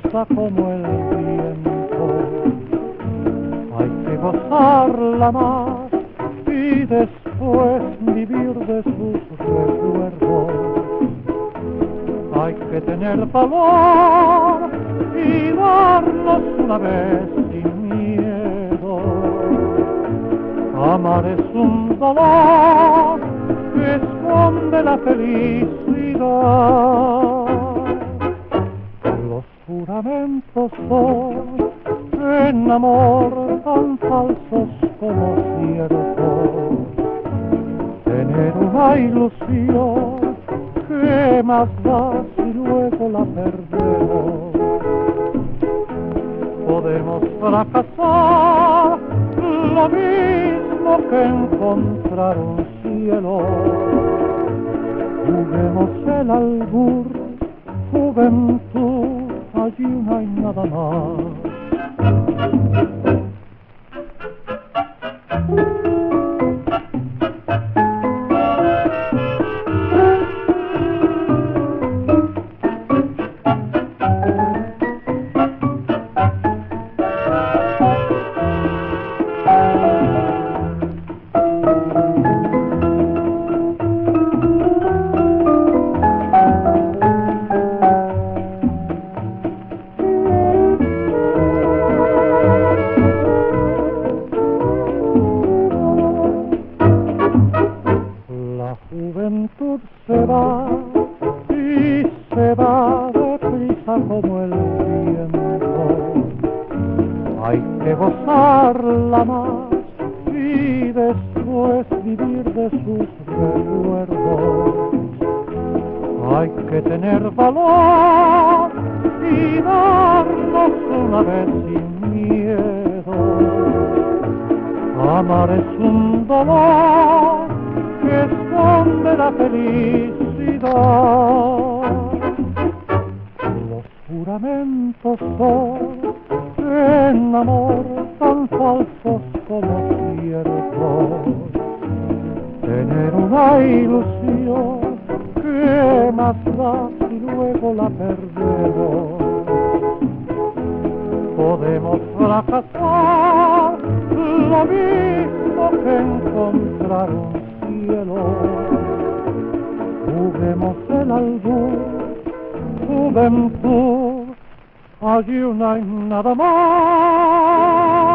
brisa como el viento. Hay que gozarla más y después vivir de sus recuerdos. Hay que tener valor y darnos una vez sin miedo. Amar es un dolor que esconde la felicidad. Los juramentos son en amor tan falsos como ciertos. Tener una ilusión, ¿qué más da si luego la perdemos? Podemos fracasar lo mismo que encontrar un cielo. Juguemos el albur, juventud, allí no hay nada más. La juventud se va y se va deprisa como el viento. Hay que gozarla más y después vivir de sus recuerdos. Hay que tener valor y darnos una vez sin miedo. Amar es un dolor que esconde la felicidad. Los juramentos son en amor tan falsos como ciertos. Tener una ilusión, ¿qué más da si luego la perdemos? Podemos fracasar lo mismo que encontrar un cielo. Juguemos el albur, juventud, allí no hay nada más.